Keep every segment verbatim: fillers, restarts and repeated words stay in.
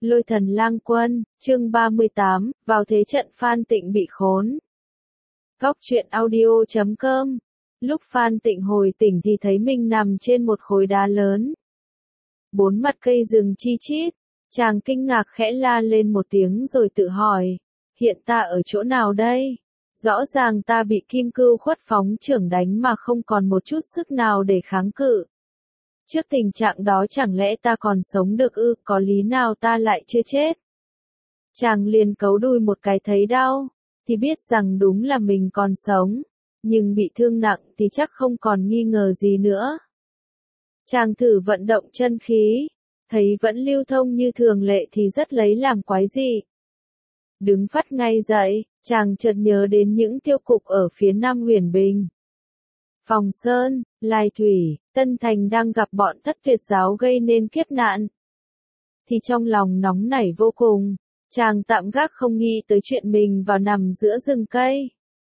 Lôi thần lang quân, chương ba mươi tám, vào thế trận Phan Tịnh bị khốn. Góc truyện audio chấm com. Lúc Phan Tịnh hồi tỉnh thì thấy mình nằm trên một khối đá lớn. Bốn mặt cây rừng chi chít, chàng kinh ngạc khẽ la lên một tiếng rồi tự hỏi, hiện ta ở chỗ nào đây? Rõ ràng ta bị Kim Cưu Khuất phóng chưởng đánh mà không còn một chút sức nào để kháng cự. Trước tình trạng đó chẳng lẽ ta còn sống được ư, có lý nào ta lại chưa chết? Chàng liền cấu đuôi một cái thấy đau, thì biết rằng đúng là mình còn sống, nhưng bị thương nặng thì chắc không còn nghi ngờ gì nữa. Chàng thử vận động chân khí, thấy vẫn lưu thông như thường lệ thì rất lấy làm quái dị. Đứng phắt ngay dậy, chàng chợt nhớ đến những tiêu cục ở phía Nam Huyền Bình. Phòng Sơn, Lai Thủy, Tân Thành đang gặp bọn Thất Tuyệt giáo gây nên kiếp nạn. Thì trong lòng nóng nảy vô cùng, chàng tạm gác không nghĩ tới chuyện mình vào nằm giữa rừng cây.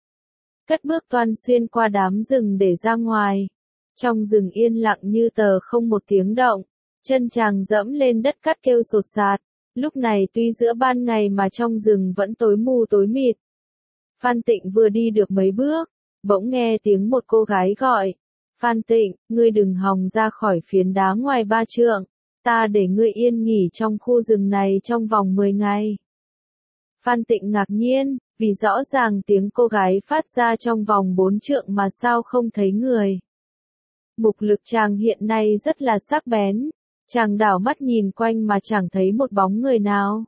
Cất bước toan xuyên qua đám rừng để ra ngoài. Trong rừng yên lặng như tờ không một tiếng động, chân chàng dẫm lên đất cát kêu sột sạt. Lúc này tuy giữa ban ngày mà trong rừng vẫn tối mù tối mịt. Phan Tịnh vừa đi được mấy bước, bỗng nghe tiếng một cô gái gọi. Phan Tịnh, ngươi đừng hòng ra khỏi phiến đá ngoài ba trượng, ta để ngươi yên nghỉ trong khu rừng này trong vòng mười ngày. Phan Tịnh ngạc nhiên, vì rõ ràng tiếng cô gái phát ra trong vòng bốn trượng mà sao không thấy người. Mục lực chàng hiện nay rất là sắc bén, chàng đảo mắt nhìn quanh mà chẳng thấy một bóng người nào.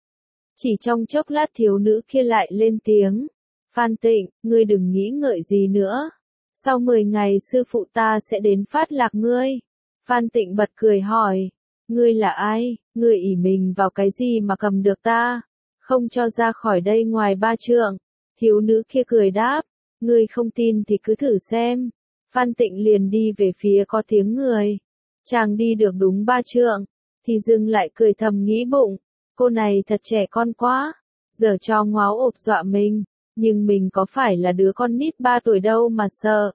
Chỉ trong chốc lát thiếu nữ kia lại lên tiếng. Phan Tịnh, ngươi đừng nghĩ ngợi gì nữa. Sau mười ngày sư phụ ta sẽ đến phát lạc ngươi. Phan Tịnh bật cười hỏi. Ngươi là ai? Ngươi ỷ mình vào cái gì mà cầm được ta? Không cho ra khỏi đây ngoài ba trượng. Thiếu nữ kia cười đáp. Ngươi không tin thì cứ thử xem. Phan Tịnh liền đi về phía có tiếng người. Chàng đi được đúng ba trượng. Thì dừng lại cười thầm nghĩ bụng. Cô này thật trẻ con quá. Giờ cho ngáo ộp dọa mình. Nhưng mình có phải là đứa con nít ba tuổi đâu mà sợ.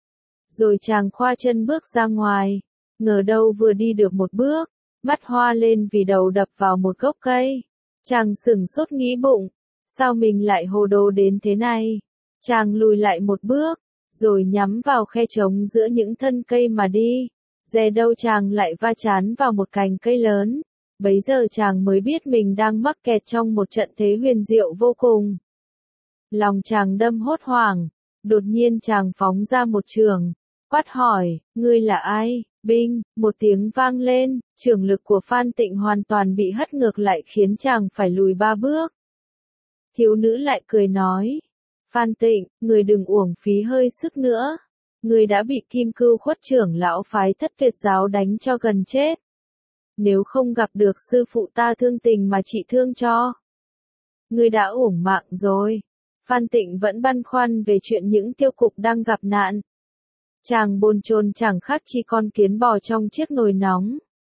Rồi chàng khoa chân bước ra ngoài. Ngờ đâu vừa đi được một bước, mắt hoa lên vì đầu đập vào một gốc cây. Chàng sửng sốt nghĩ bụng. Sao mình lại hồ đồ đến thế này? Chàng lùi lại một bước, rồi nhắm vào khe trống giữa những thân cây mà đi. Dè đâu chàng lại va chán vào một cành cây lớn. Bấy giờ chàng mới biết mình đang mắc kẹt trong một trận thế huyền diệu vô cùng. Lòng chàng đâm hốt hoảng, đột nhiên chàng phóng ra một chưởng, quát hỏi, ngươi là ai? Binh, một tiếng vang lên, chưởng lực của Phan Tịnh hoàn toàn bị hất ngược lại khiến chàng phải lùi ba bước. Thiếu nữ lại cười nói, Phan Tịnh, ngươi đừng uổng phí hơi sức nữa, ngươi đã bị Kim Cưu Khuất trưởng lão phái Thất Tuyệt giáo đánh cho gần chết. Nếu không gặp được sư phụ ta thương tình mà trị thương cho, ngươi đã uổng mạng rồi. Phan Tịnh vẫn băn khoăn về chuyện những tiêu cục đang gặp nạn. Chàng bồn chồn chẳng khác chi con kiến bò trong chiếc nồi nóng.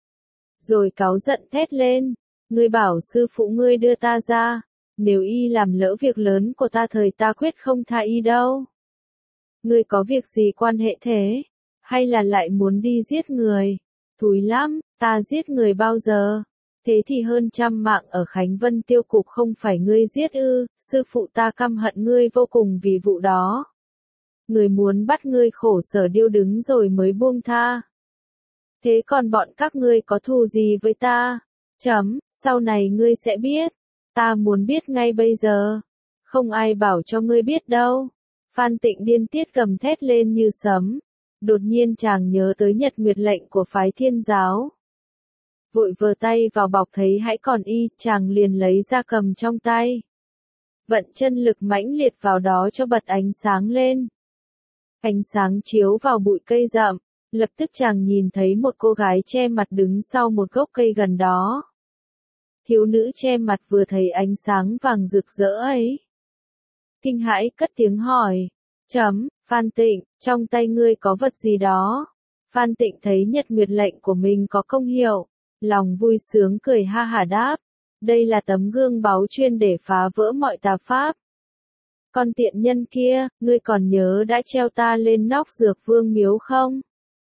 Rồi cáu giận thét lên, ngươi bảo sư phụ ngươi đưa ta ra, nếu y làm lỡ việc lớn của ta thời ta quyết không tha y đâu. Ngươi có việc gì quan hệ thế? Hay là lại muốn đi giết người? Thúi lắm, ta giết người bao giờ? Thế thì hơn trăm mạng ở Khánh Vân tiêu cục không phải ngươi giết ư, sư phụ ta căm hận ngươi vô cùng vì vụ đó. Người muốn bắt ngươi khổ sở điêu đứng rồi mới buông tha. Thế còn bọn các ngươi có thù gì với ta? Chấm, sau này ngươi sẽ biết. Ta muốn biết ngay bây giờ. Không ai bảo cho ngươi biết đâu. Phan Tịnh điên tiết gầm thét lên như sấm. Đột nhiên chàng nhớ tới nhật nguyệt lệnh của phái Thiên giáo. Vội vờ tay vào bọc thấy hãy còn y, chàng liền lấy ra cầm trong tay. Vận chân lực mãnh liệt vào đó cho bật ánh sáng lên. Ánh sáng chiếu vào bụi cây rậm, lập tức chàng nhìn thấy một cô gái che mặt đứng sau một gốc cây gần đó. Thiếu nữ che mặt vừa thấy ánh sáng vàng rực rỡ ấy. Kinh hãi cất tiếng hỏi, chấm, Phan Tịnh, trong tay ngươi có vật gì đó? Phan Tịnh thấy nhật nguyệt lệnh của mình có công hiệu. Lòng vui sướng cười ha hả đáp, đây là tấm gương báu chuyên để phá vỡ mọi tà pháp. Con tiện nhân kia, ngươi còn nhớ đã treo ta lên nóc Dược Vương miếu không?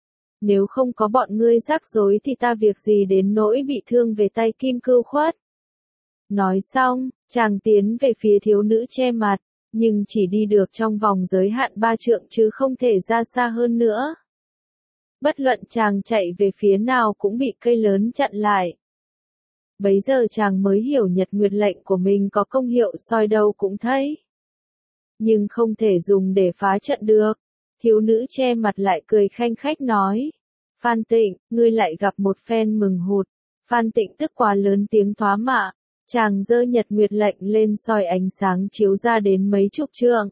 Nếu không có bọn ngươi rắc rối thì ta việc gì đến nỗi bị thương về tay Kim Cưu Khuất. Nói xong, chàng tiến về phía thiếu nữ che mặt, nhưng chỉ đi được trong vòng giới hạn ba trượng chứ không thể ra xa hơn nữa. Bất luận chàng chạy về phía nào cũng bị cây lớn chặn lại. Bấy giờ chàng mới hiểu nhật nguyệt lệnh của mình có công hiệu soi đâu cũng thấy. Nhưng không thể dùng để phá trận được. Thiếu nữ che mặt lại cười khanh khách nói. Phan Tịnh, ngươi lại gặp một phen mừng hụt. Phan Tịnh tức quá lớn tiếng thoá mạ. Chàng giơ nhật nguyệt lệnh lên soi ánh sáng chiếu ra đến mấy chục trượng.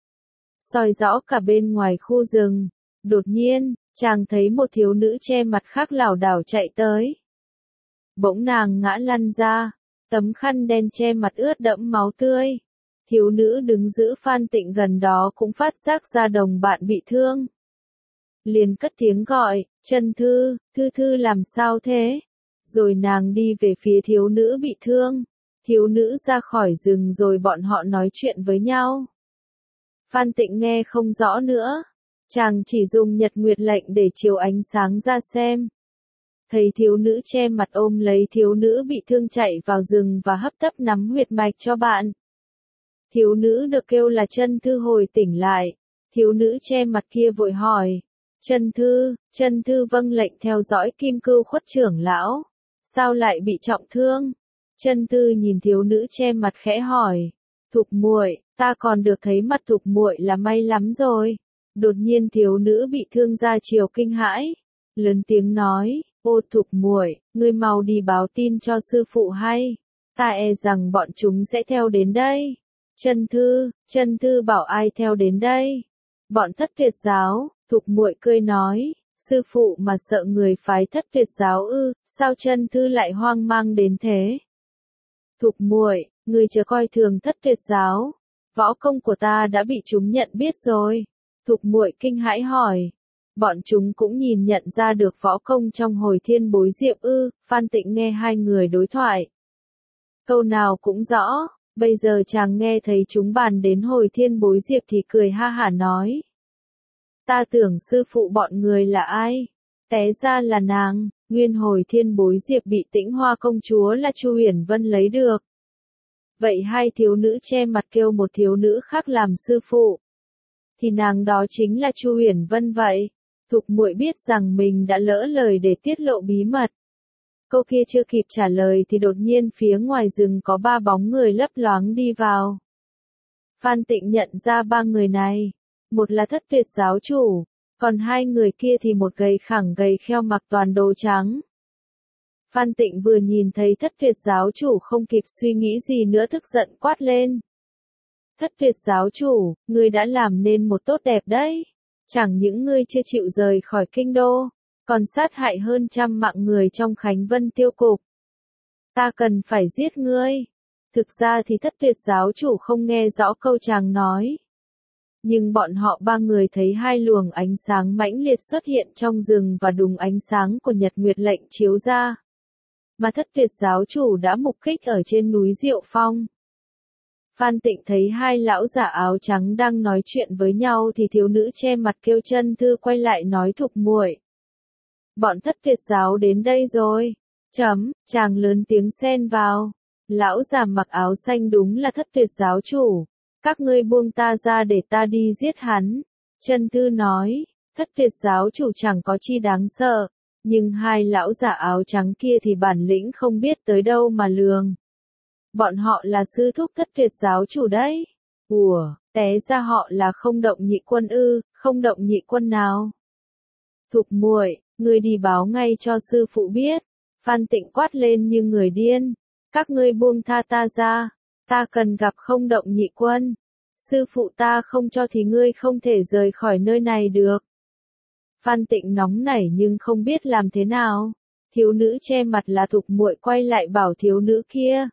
Soi rõ cả bên ngoài khu rừng. Đột nhiên, chàng thấy một thiếu nữ che mặt khác lảo đảo chạy tới. Bỗng nàng ngã lăn ra, tấm khăn đen che mặt ướt đẫm máu tươi. Thiếu nữ đứng giữ Phan Tịnh gần đó cũng phát giác ra đồng bạn bị thương. Liền cất tiếng gọi, Chân Thư, Thư Thư làm sao thế? Rồi nàng đi về phía thiếu nữ bị thương. Thiếu nữ ra khỏi rừng rồi bọn họ nói chuyện với nhau. Phan Tịnh nghe không rõ nữa. Chàng chỉ dùng nhật nguyệt lệnh để chiếu ánh sáng ra xem. Thấy thiếu nữ che mặt ôm lấy thiếu nữ bị thương chạy vào rừng và hấp tấp nắm huyệt mạch cho bạn. Thiếu nữ được kêu là Chân Thư hồi tỉnh lại. Thiếu nữ che mặt kia vội hỏi. Chân Thư, Chân Thư vâng lệnh theo dõi Kim Cưu Khuất trưởng lão. Sao lại bị trọng thương? Chân Thư nhìn thiếu nữ che mặt khẽ hỏi. Thục muội, ta còn được thấy mặt Thục muội là may lắm rồi. Đột nhiên thiếu nữ bị thương ra chiều kinh hãi. Lớn tiếng nói, ô Thục muội, ngươi mau đi báo tin cho sư phụ hay. Ta e rằng bọn chúng sẽ theo đến đây. Chân Thư, Chân Thư bảo ai theo đến đây? Bọn Thất Tuyệt giáo. Thục muội cười nói, sư phụ mà sợ người phái Thất Tuyệt giáo ư, sao Chân Thư lại hoang mang đến thế? Thục muội, ngươi chớ coi thường Thất Tuyệt giáo, võ công của ta đã bị chúng nhận biết rồi. Thục muội kinh hãi hỏi, bọn chúng cũng nhìn nhận ra được võ công trong Hồi Thiên Bối Diệp ư? Phan Tịnh nghe hai người đối thoại, câu nào cũng rõ. Bây giờ chàng nghe thấy chúng bàn đến Hồi Thiên Bối Diệp thì cười ha hả nói. Ta tưởng sư phụ bọn người là ai? Té ra là nàng, nguyên Hồi Thiên Bối Diệp bị Tĩnh Hoa công chúa là Chu Huyền Vân lấy được. Vậy hai thiếu nữ che mặt kêu một thiếu nữ khác làm sư phụ. Thì nàng đó chính là Chu Huyền Vân vậy. Thục muội biết rằng mình đã lỡ lời để tiết lộ bí mật. Câu kia chưa kịp trả lời thì đột nhiên phía ngoài rừng có ba bóng người lấp loáng đi vào. Phan Tịnh nhận ra ba người này. Một là Thất Tuyệt giáo chủ, còn hai người kia thì một gầy khẳng gầy kheo mặc toàn đồ trắng. Phan Tịnh vừa nhìn thấy Thất Tuyệt giáo chủ không kịp suy nghĩ gì nữa tức giận quát lên. Thất Tuyệt giáo chủ, ngươi đã làm nên một tốt đẹp đấy. Chẳng những ngươi chưa chịu rời khỏi kinh đô, còn sát hại hơn trăm mạng người trong Khánh Vân tiêu cục. Ta cần phải giết ngươi. Thực ra thì Thất Tuyệt giáo chủ không nghe rõ câu chàng nói. Nhưng bọn họ ba người thấy hai luồng ánh sáng mãnh liệt xuất hiện trong rừng và đùng ánh sáng của nhật nguyệt lệnh chiếu ra. Mà Thất Tuyệt giáo chủ đã mục kích ở trên núi Diệu Phong. Phan Tịnh thấy hai lão giả áo trắng đang nói chuyện với nhau thì thiếu nữ che mặt kêu Chân Thư quay lại nói Thục muội. Bọn Thất Tuyệt giáo đến đây rồi. Chấm, chàng lớn tiếng xen vào. Lão già mặc áo xanh đúng là Thất Tuyệt giáo chủ. Các ngươi buông ta ra để ta đi giết hắn. Chân Thư nói, Thất Tuyệt giáo chủ chẳng có chi đáng sợ. Nhưng hai lão giả áo trắng kia thì bản lĩnh không biết tới đâu mà lường. Bọn họ là sư thúc Thất Tuyệt giáo chủ đấy. Ủa, té ra họ là Không Động Nhị Quân ư? Không Động Nhị Quân nào? Thục muội, ngươi đi báo ngay cho sư phụ biết. Phan Tịnh quát lên như người điên. Các ngươi buông tha ta ra. Ta cần gặp Không Động Nhị Quân. Sư phụ ta không cho thì ngươi không thể rời khỏi nơi này được. Phan Tịnh nóng nảy nhưng không biết làm thế nào. Thiếu nữ che mặt là Thục muội quay lại bảo thiếu nữ kia.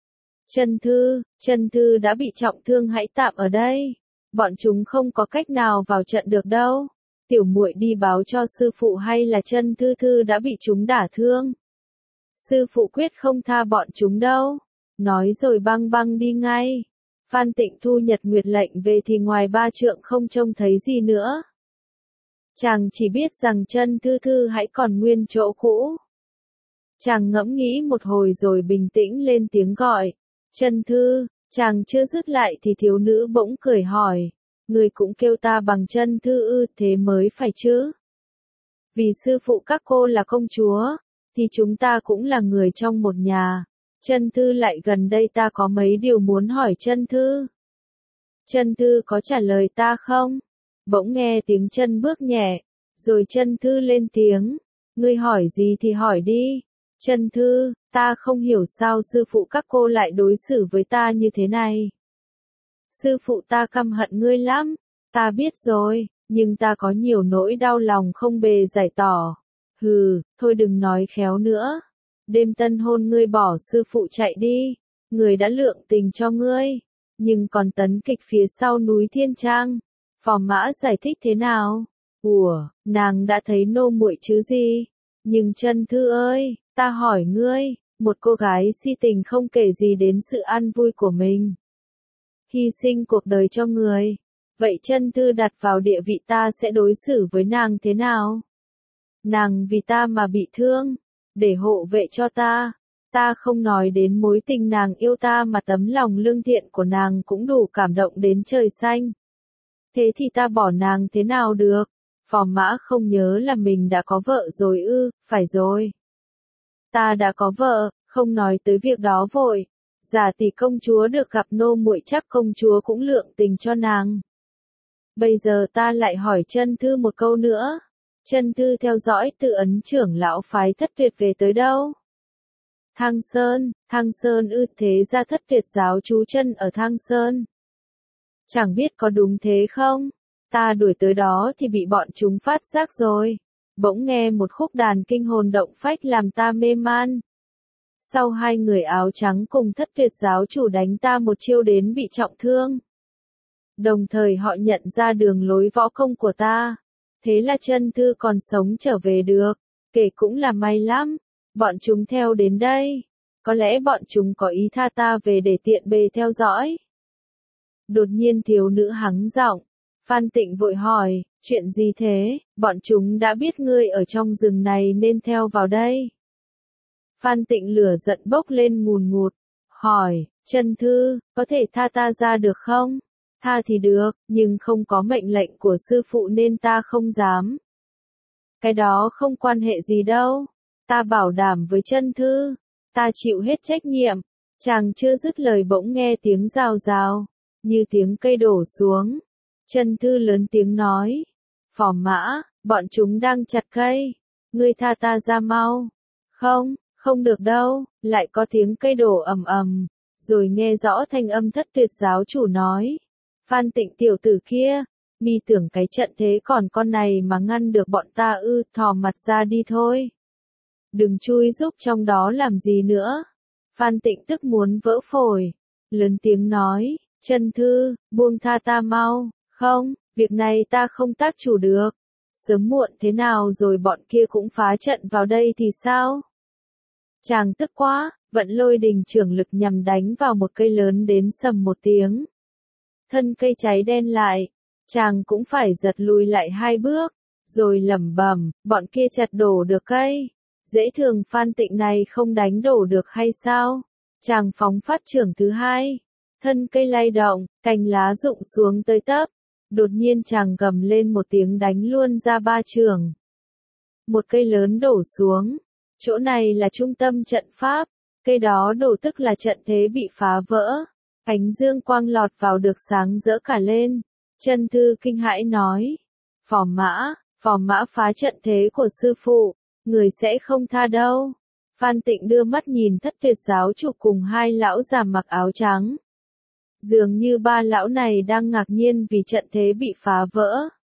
Chân Thư, Chân Thư đã bị trọng thương hãy tạm ở đây. Bọn chúng không có cách nào vào trận được đâu. Tiểu muội đi báo cho sư phụ hay là Chân Thư Thư đã bị chúng đả thương. Sư phụ quyết không tha bọn chúng đâu. Nói rồi băng băng đi ngay. Phan Tịnh thu nhật nguyệt lệnh về thì ngoài ba trượng không trông thấy gì nữa. Chàng chỉ biết rằng chân thư thư hãy còn nguyên chỗ cũ. Chàng ngẫm nghĩ một hồi rồi bình tĩnh lên tiếng gọi. Chân thư, chàng chưa dứt lại thì thiếu nữ bỗng cười hỏi. Người cũng kêu ta bằng chân thư ư, thế mới phải chứ. Vì sư phụ các cô là công chúa, thì chúng ta cũng là người trong một nhà. Chân thư lại gần đây, ta có mấy điều muốn hỏi chân thư. Chân thư có trả lời ta không? Bỗng nghe tiếng chân bước nhẹ, rồi chân thư lên tiếng. Ngươi hỏi gì thì hỏi đi. Chân thư, ta không hiểu sao sư phụ các cô lại đối xử với ta như thế này. Sư phụ ta căm hận ngươi lắm, ta biết rồi, nhưng ta có nhiều nỗi đau lòng không bề giải tỏ. Hừ, thôi đừng nói khéo nữa. Đêm tân hôn ngươi bỏ sư phụ chạy đi, người đã lượng tình cho ngươi, nhưng còn tấn kịch phía sau núi Thiên Trang. Phò Mã giải thích thế nào? Ủa, nàng đã thấy nô muội chứ gì? Nhưng chân thư ơi, ta hỏi ngươi, một cô gái si tình không kể gì đến sự an vui của mình, hy sinh cuộc đời cho người. Vậy chân thư đặt vào địa vị ta sẽ đối xử với nàng thế nào? Nàng vì ta mà bị thương, để hộ vệ cho ta. Ta không nói đến mối tình nàng yêu ta mà tấm lòng lương thiện của nàng cũng đủ cảm động đến trời xanh. Thế thì ta bỏ nàng thế nào được? Phò Mã không nhớ là mình đã có vợ rồi ư? Phải rồi. Ta đã có vợ, không nói tới việc đó vội. Giả tỷ công chúa được gặp nô muội chắc công chúa cũng lượng tình cho nàng. Bây giờ ta lại hỏi chân thư một câu nữa. Chân thư theo dõi Tự Ấn trưởng lão phái Thất Tuyệt về tới đâu? Thăng Sơn, Thăng Sơn ư, thế ra Thất Tuyệt giáo trú chân ở Thăng Sơn. Chẳng biết có đúng thế không? Ta đuổi tới đó thì bị bọn chúng phát giác rồi. Bỗng nghe một khúc đàn kinh hồn động phách làm ta mê man. Sau hai người áo trắng cùng Thất Tuyệt giáo chủ đánh ta một chiêu đến bị trọng thương. Đồng thời họ nhận ra đường lối võ công của ta. Thế là chân thư còn sống trở về được. Kể cũng là may lắm. Bọn chúng theo đến đây. Có lẽ bọn chúng có ý tha ta về để tiện bề theo dõi. Đột nhiên thiếu nữ hắng giọng. Phan Tịnh vội hỏi, chuyện gì thế? Bọn chúng đã biết ngươi ở trong rừng này nên theo vào đây. Phan Tịnh lửa giận bốc lên ngùn ngụt. Hỏi, chân thư, có thể tha ta ra được không? Tha thì được, nhưng không có mệnh lệnh của sư phụ nên ta không dám. Cái đó không quan hệ gì đâu. Ta bảo đảm với chân thư. Ta chịu hết trách nhiệm. Chàng chưa dứt lời bỗng nghe tiếng rào rào, như tiếng cây đổ xuống. Chân thư lớn tiếng nói. Phò Mã, bọn chúng đang chặt cây. Ngươi tha ta ra mau. Không, không được đâu. Lại có tiếng cây đổ ầm ầm. Rồi nghe rõ thanh âm Thất Tuyệt giáo chủ nói. Phan Tịnh tiểu tử kia, mi tưởng cái trận thế còn con này mà ngăn được bọn ta ư? Thò mặt ra đi thôi. Đừng chui giúp trong đó làm gì nữa. Phan Tịnh tức muốn vỡ phổi. Lớn tiếng nói, chân thư, buông tha ta mau. Không, việc này ta không tác chủ được. Sớm muộn thế nào rồi bọn kia cũng phá trận vào đây thì sao? Chàng tức quá, vận lôi đình trưởng lực nhằm đánh vào một cây lớn đến sầm một tiếng. Thân cây cháy đen lại, chàng cũng phải giật lùi lại hai bước, rồi lẩm bẩm, bọn kia chặt đổ được cây. Dễ thường Phan Tịnh này không đánh đổ được hay sao? Chàng phóng phát trưởng thứ hai, thân cây lay động, cành lá rụng xuống tới tấp. Đột nhiên chàng gầm lên một tiếng đánh luôn ra ba chưởng. Một cây lớn đổ xuống, chỗ này là trung tâm trận pháp, cây đó đổ tức là trận thế bị phá vỡ. Ánh dương quang lọt vào được sáng rỡ cả lên. Chân thư kinh hãi nói. Phò Mã, Phò Mã phá trận thế của sư phụ, người sẽ không tha đâu. Phan Tịnh đưa mắt nhìn Thất Tuyệt giáo chủ cùng hai lão già mặc áo trắng. Dường như ba lão này đang ngạc nhiên vì trận thế bị phá vỡ.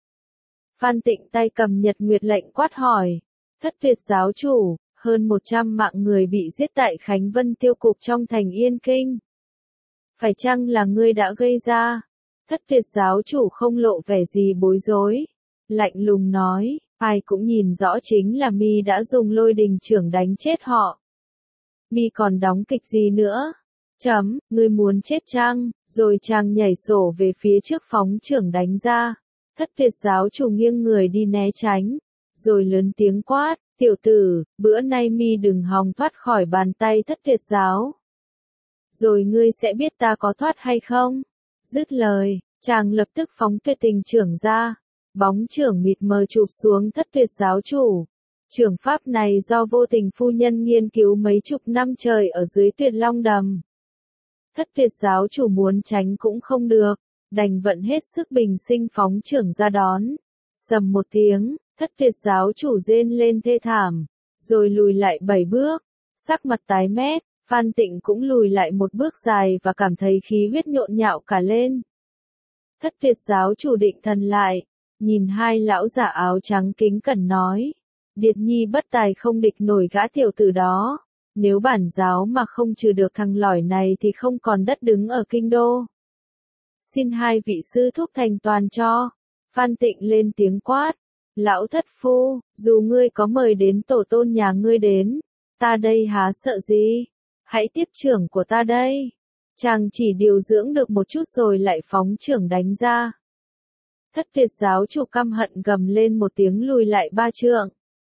Phan Tịnh tay cầm Nhật Nguyệt lệnh quát hỏi. Thất Tuyệt giáo chủ, hơn một trăm mạng người bị giết tại Khánh Vân tiêu cục trong thành Yên Kinh. Phải chăng là ngươi đã gây ra? Thất Tuyệt giáo chủ không lộ vẻ gì bối rối. Lạnh lùng nói, ai cũng nhìn rõ chính là mi đã dùng lôi đình trưởng đánh chết họ. Mi còn đóng kịch gì nữa? Chấm, ngươi muốn chết chăng? Rồi chàng nhảy sổ về phía trước phóng trưởng đánh ra. Thất tuyệt giáo chủ nghiêng người đi né tránh, rồi lớn tiếng quát, tiểu tử, bữa nay mi đừng hòng thoát khỏi bàn tay thất tuyệt giáo. Rồi ngươi sẽ biết ta có thoát hay không? Dứt lời, chàng lập tức phóng tuyệt tình trưởng ra, bóng trưởng mịt mờ chụp xuống thất tuyệt giáo chủ. Trưởng pháp này do vô tình phu nhân nghiên cứu mấy chục năm trời ở dưới tuyệt long đầm. Thất tuyệt giáo chủ muốn tránh cũng không được, đành vận hết sức bình sinh phóng trưởng ra đón. Sầm một tiếng, thất tuyệt giáo chủ rên lên thê thảm, rồi lùi lại bảy bước, sắc mặt tái mét. Phan Tịnh cũng lùi lại một bước dài và cảm thấy khí huyết nhộn nhạo cả lên. Thất tuyệt giáo chủ định thần lại, nhìn hai lão giả áo trắng kính cẩn nói, Điệt Nhi bất tài không địch nổi gã tiểu tử đó, nếu bản giáo mà không trừ được thằng lỏi này thì không còn đất đứng ở kinh đô. Xin hai vị sư thúc thành toàn cho. Phan Tịnh lên tiếng quát, lão thất phu, dù ngươi có mời đến tổ tôn nhà ngươi đến, ta đây há sợ gì? Hãy tiếp trưởng của ta đây. Chàng chỉ điều dưỡng được một chút rồi lại phóng trưởng đánh ra. Thất tuyệt giáo chủ căm hận gầm lên một tiếng lùi lại ba trượng.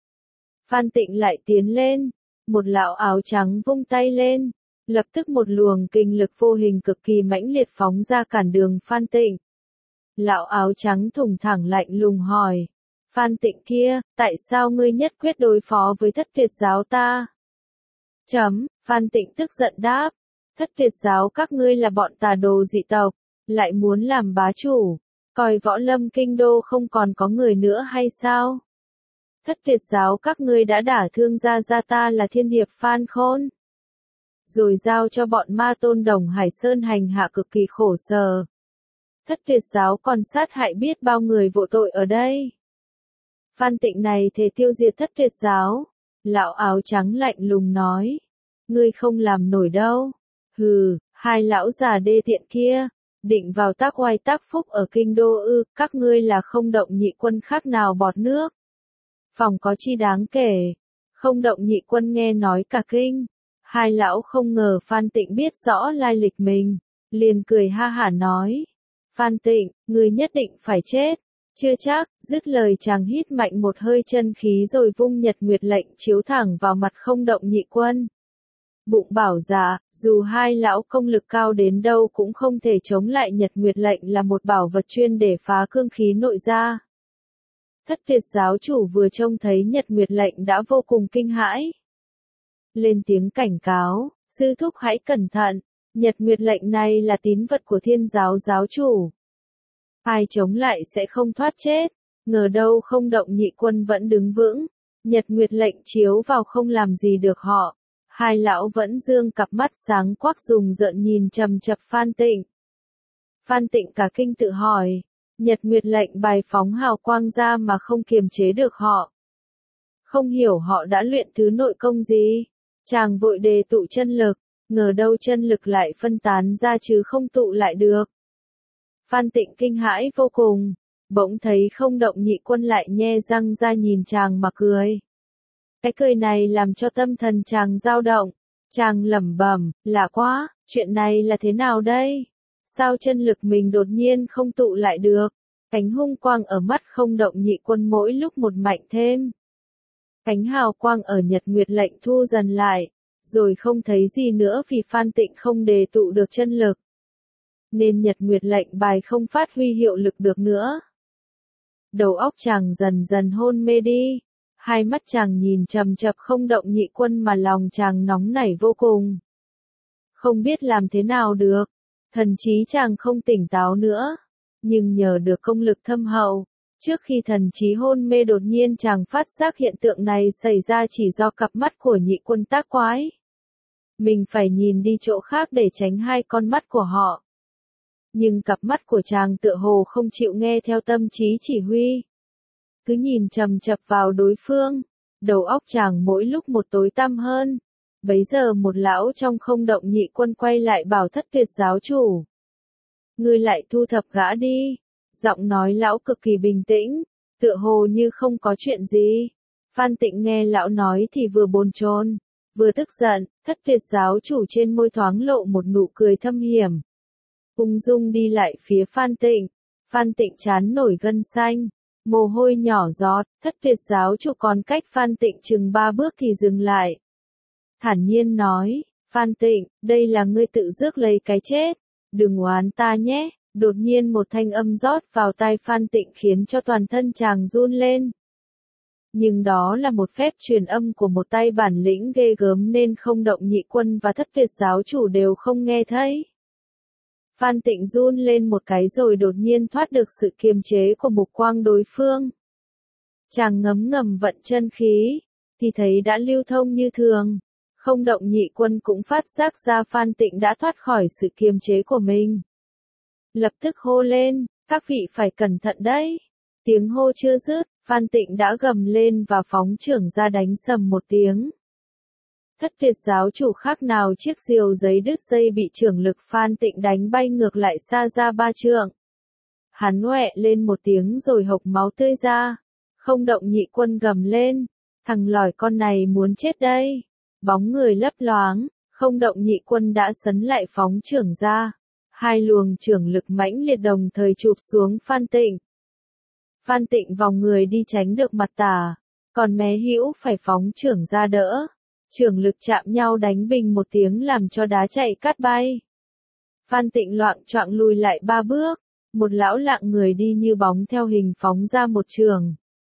Phan Tịnh lại tiến lên, một lão áo trắng vung tay lên, lập tức một luồng kinh lực vô hình cực kỳ mãnh liệt phóng ra cản đường Phan Tịnh. Lão áo trắng thủng thẳng lạnh lùng hỏi, Phan Tịnh kia, tại sao ngươi nhất quyết đối phó với thất tuyệt giáo ta? Chấm, Phan Tịnh tức giận đáp, thất tuyệt giáo các ngươi là bọn tà đồ dị tộc, lại muốn làm bá chủ, coi võ lâm kinh đô không còn có người nữa hay sao? Thất tuyệt giáo các ngươi đã đả thương gia gia ta là thiên hiệp Phan Khôn, rồi giao cho bọn ma tôn Đồng Hải Sơn hành hạ cực kỳ khổ sở. Thất tuyệt giáo còn sát hại biết bao người vô tội ở đây. Phan Tịnh này thề tiêu diệt thất tuyệt giáo. Lão áo trắng lạnh lùng nói, ngươi không làm nổi đâu. Hừ, hai lão già đê tiện kia, định vào tác oai tác phúc ở kinh đô ư, các ngươi là không động nhị quân khác nào bọt nước. Phòng có chi đáng kể, không động nhị quân nghe nói cả kinh. Hai lão không ngờ Phan Tịnh biết rõ lai lịch mình, liền cười ha hả nói, Phan Tịnh, ngươi nhất định phải chết. Chưa chắc, dứt lời chàng hít mạnh một hơi chân khí rồi vung nhật nguyệt lệnh chiếu thẳng vào mặt không động nhị quân. Bụng bảo dạ, dù hai lão công lực cao đến đâu cũng không thể chống lại nhật nguyệt lệnh là một bảo vật chuyên để phá cương khí nội gia. Thất tuyệt giáo chủ vừa trông thấy nhật nguyệt lệnh đã vô cùng kinh hãi. Lên tiếng cảnh cáo, sư thúc hãy cẩn thận, nhật nguyệt lệnh này là tín vật của thiên giáo giáo chủ. Ai chống lại sẽ không thoát chết, ngờ đâu không động nhị quân vẫn đứng vững, nhật nguyệt lệnh chiếu vào không làm gì được họ. Hai lão vẫn dương cặp mắt sáng quắc dùng giận nhìn trầm chập Phan Tịnh. Phan Tịnh cả kinh tự hỏi, nhật nguyệt lệnh bài phóng hào quang ra mà không kiềm chế được họ. Không hiểu họ đã luyện thứ nội công gì, chàng vội đề tụ chân lực, ngờ đâu chân lực lại phân tán ra chứ không tụ lại được. Phan Tịnh kinh hãi vô cùng, bỗng thấy không động nhị quân lại nhe răng ra nhìn chàng mà cười. Cái cười này làm cho tâm thần chàng dao động, chàng lẩm bẩm, lạ quá, chuyện này là thế nào đây? Sao chân lực mình đột nhiên không tụ lại được? Cánh hung quang ở mắt không động nhị quân mỗi lúc một mạnh thêm. Cánh hào quang ở nhật nguyệt lệnh thu dần lại, rồi không thấy gì nữa vì Phan Tịnh không đề tụ được chân lực. Nên nhật nguyệt lệnh bài không phát huy hiệu lực được nữa. Đầu óc chàng dần dần hôn mê đi, hai mắt chàng nhìn trầm chập không động nhị quân mà lòng chàng nóng nảy vô cùng. Không biết làm thế nào được, thần trí chàng không tỉnh táo nữa, nhưng nhờ được công lực thâm hậu, trước khi thần trí hôn mê đột nhiên chàng phát giác hiện tượng này xảy ra chỉ do cặp mắt của nhị quân tác quái. Mình phải nhìn đi chỗ khác để tránh hai con mắt của họ. Nhưng cặp mắt của chàng tựa hồ không chịu nghe theo tâm trí chỉ huy. Cứ nhìn chầm chập vào đối phương, đầu óc chàng mỗi lúc một tối tăm hơn. Bấy giờ một lão trong không động nhị quân quay lại bảo thất tuyệt giáo chủ. Ngươi lại thu thập gã đi. Giọng nói lão cực kỳ bình tĩnh, tựa hồ như không có chuyện gì. Phan Tịnh nghe lão nói thì vừa bồn chồn, vừa tức giận, thất tuyệt giáo chủ trên môi thoáng lộ một nụ cười thâm hiểm. Ung dung đi lại phía Phan Tịnh. Phan Tịnh trán nổi gân xanh, mồ hôi nhỏ giọt, Thất Tuyệt giáo chủ còn cách Phan Tịnh chừng ba bước thì dừng lại. Thản nhiên nói, Phan Tịnh, đây là ngươi tự rước lấy cái chết, đừng oán ta nhé. Đột nhiên một thanh âm rót vào tai Phan Tịnh khiến cho toàn thân chàng run lên. Nhưng đó là một phép truyền âm của một tay bản lĩnh ghê gớm nên Không Động Nhị Quân và Thất Tuyệt giáo chủ đều không nghe thấy. Phan Tịnh run lên một cái rồi đột nhiên thoát được sự kiềm chế của mục quang đối phương. Chàng ngấm ngầm vận chân khí, thì thấy đã lưu thông như thường. Không Động Nhị Quân cũng phát giác ra Phan Tịnh đã thoát khỏi sự kiềm chế của mình. Lập tức hô lên, các vị phải cẩn thận đấy. Tiếng hô chưa dứt, Phan Tịnh đã gầm lên và phóng chưởng ra đánh sầm một tiếng. Thất Tuyệt giáo chủ khác nào chiếc diều giấy đứt dây bị chưởng lực Phan Tịnh đánh bay ngược lại xa ra ba trượng. Hắn oẹ lên một tiếng rồi hộc máu tươi ra. Không Động Nhị Quân gầm lên, thằng lỏi con này muốn chết đây. Bóng người lấp loáng, Không Động Nhị Quân đã sấn lại phóng chưởng ra. Hai luồng chưởng lực mãnh liệt đồng thời chụp xuống Phan Tịnh. Phan Tịnh vòng người đi tránh được mặt tà, còn mé hữu phải phóng chưởng ra đỡ. Chưởng lực chạm nhau đánh bình một tiếng làm cho đá chạy cát bay. Phan Tịnh loạng choạng lùi lại ba bước, một lão lạng người đi như bóng theo hình phóng ra một trường.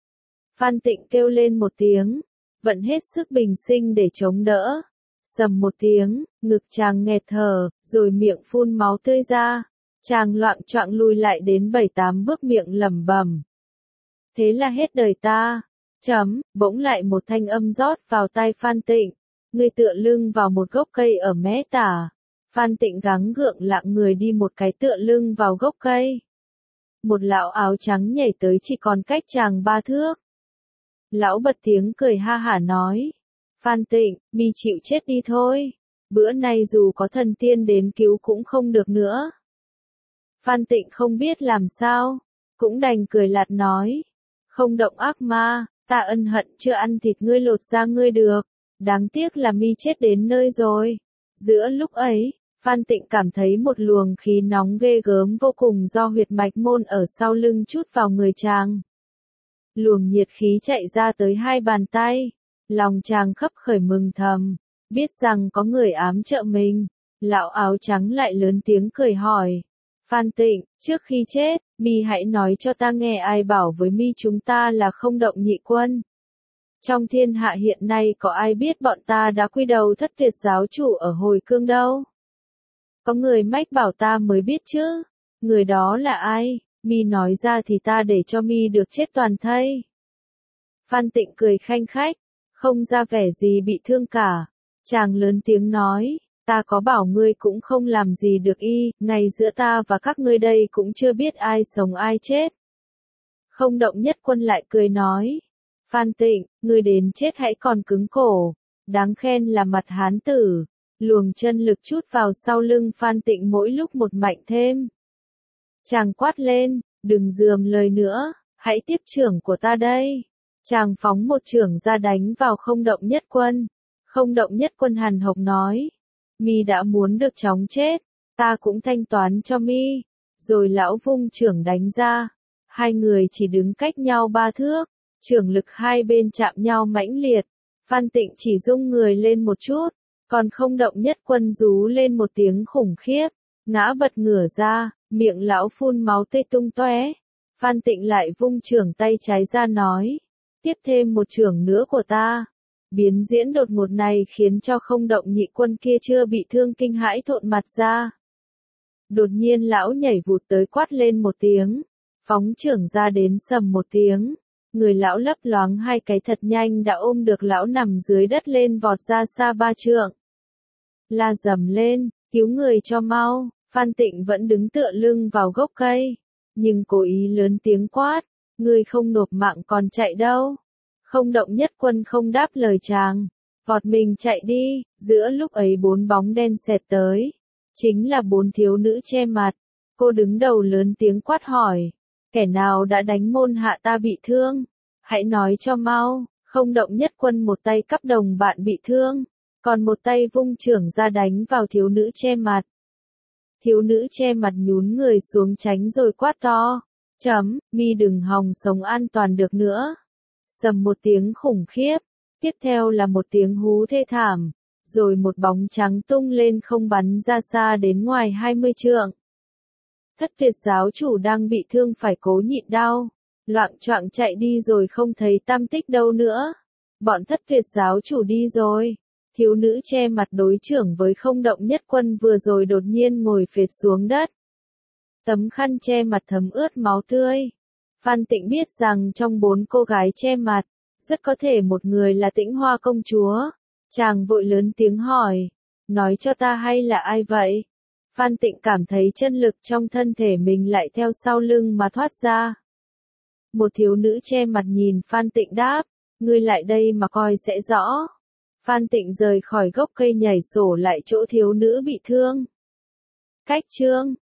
Phan Tịnh kêu lên một tiếng, vận hết sức bình sinh để chống đỡ. Sầm một tiếng, ngực chàng nghẹt thở, rồi miệng phun máu tươi ra. Chàng loạng choạng lùi lại đến bảy tám bước miệng lẩm bẩm. Thế là hết đời ta. Chấm, bỗng lại một thanh âm rót vào tai Phan Tịnh. Ngươi tựa lưng vào một gốc cây ở mé tả. Phan Tịnh gắng gượng lạng người đi một cái tựa lưng vào gốc cây. Một lão áo trắng nhảy tới chỉ còn cách chàng ba thước. Lão bật tiếng cười ha hả nói. Phan Tịnh, mi chịu chết đi thôi. Bữa nay dù có thần tiên đến cứu cũng không được nữa. Phan Tịnh không biết làm sao, cũng đành cười lạt nói. Không Động ác ma, ta ân hận chưa ăn thịt ngươi lột da ngươi được. Đáng tiếc là mi chết đến nơi rồi. Giữa lúc ấy, Phan Tịnh cảm thấy một luồng khí nóng ghê gớm vô cùng do huyệt mạch môn ở sau lưng trút vào người chàng. Luồng nhiệt khí chạy ra tới hai bàn tay. Lòng chàng khấp khởi mừng thầm, biết rằng có người ám trợ mình. Lão áo trắng lại lớn tiếng cười hỏi. Phan Tịnh, trước khi chết, mi hãy nói cho ta nghe ai bảo với mi chúng ta là Không Động Nhị Quân. Trong thiên hạ hiện nay có ai biết bọn ta đã quy đầu Thất Tuyệt giáo chủ ở hồi cương đâu? Có người mách bảo ta mới biết chứ. Người đó là ai? Mi nói ra thì ta để cho mi được chết toàn thây. Phan Tịnh cười khanh khách, không ra vẻ gì bị thương cả. Chàng lớn tiếng nói, ta có bảo ngươi cũng không làm gì được y, ngày giữa ta và các ngươi đây cũng chưa biết ai sống ai chết. Không Động Nhất Quân lại cười nói, Phan Tịnh, ngươi đến chết hãy còn cứng cổ, đáng khen là mặt hán tử. Luồng chân lực chút vào sau lưng Phan Tịnh mỗi lúc một mạnh thêm. Chàng quát lên, đừng dườm lời nữa, hãy tiếp chưởng của ta đây. Chàng phóng một chưởng ra đánh vào Không Động Nhất Quân. Không Động Nhất Quân hằn học nói, mi đã muốn được chóng chết, ta cũng thanh toán cho mi. Rồi lão vung chưởng đánh ra, hai người chỉ đứng cách nhau ba thước, chưởng lực hai bên chạm nhau mãnh liệt. Phan Tịnh chỉ rung người lên một chút, còn Không Động Nhất Quân rú lên một tiếng khủng khiếp, ngã bật ngửa ra, miệng lão phun máu tươi tung tóe. Phan Tịnh lại vung chưởng tay trái ra nói, tiếp thêm một chưởng nữa của ta. Biến diễn đột ngột này khiến cho Không Động Nhị Quân kia chưa bị thương kinh hãi thộn mặt ra. Đột nhiên lão nhảy vụt tới quát lên một tiếng, phóng chưởng ra đến sầm một tiếng. Người lão lấp loáng hai cái thật nhanh đã ôm được lão nằm dưới đất lên vọt ra xa ba trượng. La dầm lên, cứu người cho mau. Phan Tịnh vẫn đứng tựa lưng vào gốc cây, nhưng cố ý lớn tiếng quát, người không nộp mạng còn chạy đâu. Không Động Nhất Quân không đáp lời chàng, vọt mình chạy đi. Giữa lúc ấy bốn bóng đen xẹt tới, chính là bốn thiếu nữ che mặt. Cô đứng đầu lớn tiếng quát hỏi, kẻ nào đã đánh môn hạ ta bị thương? Hãy nói cho mau. Không Động Nhất Quân một tay cắp đồng bạn bị thương, còn một tay vung chưởng ra đánh vào thiếu nữ che mặt. Thiếu nữ che mặt nhún người xuống tránh rồi quát to. Chấm, mi đừng hòng sống an toàn được nữa. Sầm một tiếng khủng khiếp. Tiếp theo là một tiếng hú thê thảm. Rồi một bóng trắng tung lên không bắn ra xa đến ngoài hai mươi trượng. Thất Tuyệt giáo chủ đang bị thương phải cố nhịn đau. Loạng choạng chạy đi rồi không thấy tăm tích đâu nữa. Bọn Thất Tuyệt giáo chủ đi rồi. Thiếu nữ che mặt đối trưởng với không động nhất quân vừa rồi đột nhiên ngồi phệt xuống đất. Tấm khăn che mặt thấm ướt máu tươi. Phan Tịnh biết rằng trong bốn cô gái che mặt, rất có thể một người là Tĩnh Hoa công chúa. Chàng vội lớn tiếng hỏi, nói cho ta hay là ai vậy? Phan Tịnh cảm thấy chân lực trong thân thể mình lại theo sau lưng mà thoát ra. Một thiếu nữ che mặt nhìn Phan Tịnh đáp, ngươi lại đây mà coi sẽ rõ. Phan Tịnh rời khỏi gốc cây nhảy sổ lại chỗ thiếu nữ bị thương. Cách chương